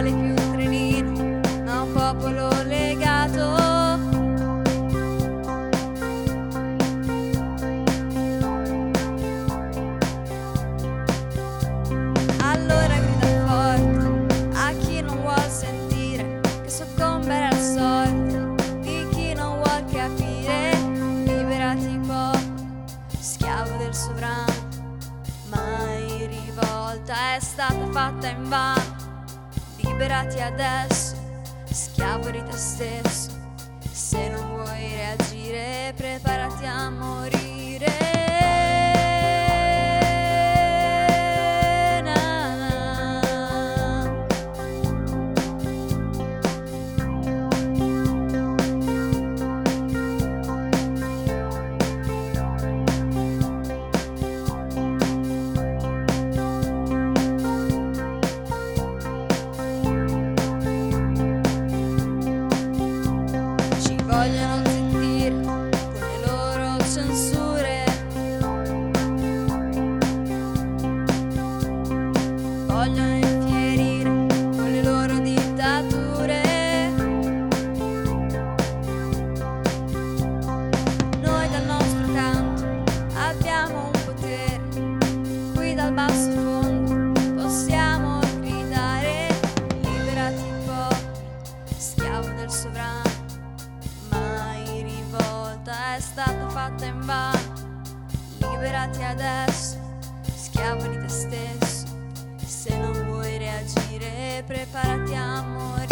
vuole più un trenino, ma un popolo legato. Allora grida forte a chi non vuol sentire che soccomberà al sorte di chi non vuol capire. Liberati popolo, schiavo del sovrano, mai rivolta è stata fatta invano. Liberati adesso, schiavo di te stesso. Se non vuoi reagire, preparati a morire. Vogliono zittire con le loro censure, vogliono infierire con le loro dittature. Noi dal nostro canto abbiamo un potere, qui dal basso fondo possiamo gridare. Liberati popolo, schiavo del sovrano, è stata fatta invano. Liberati adesso, schiavo di te stesso. Se non vuoi reagire, preparati a morire.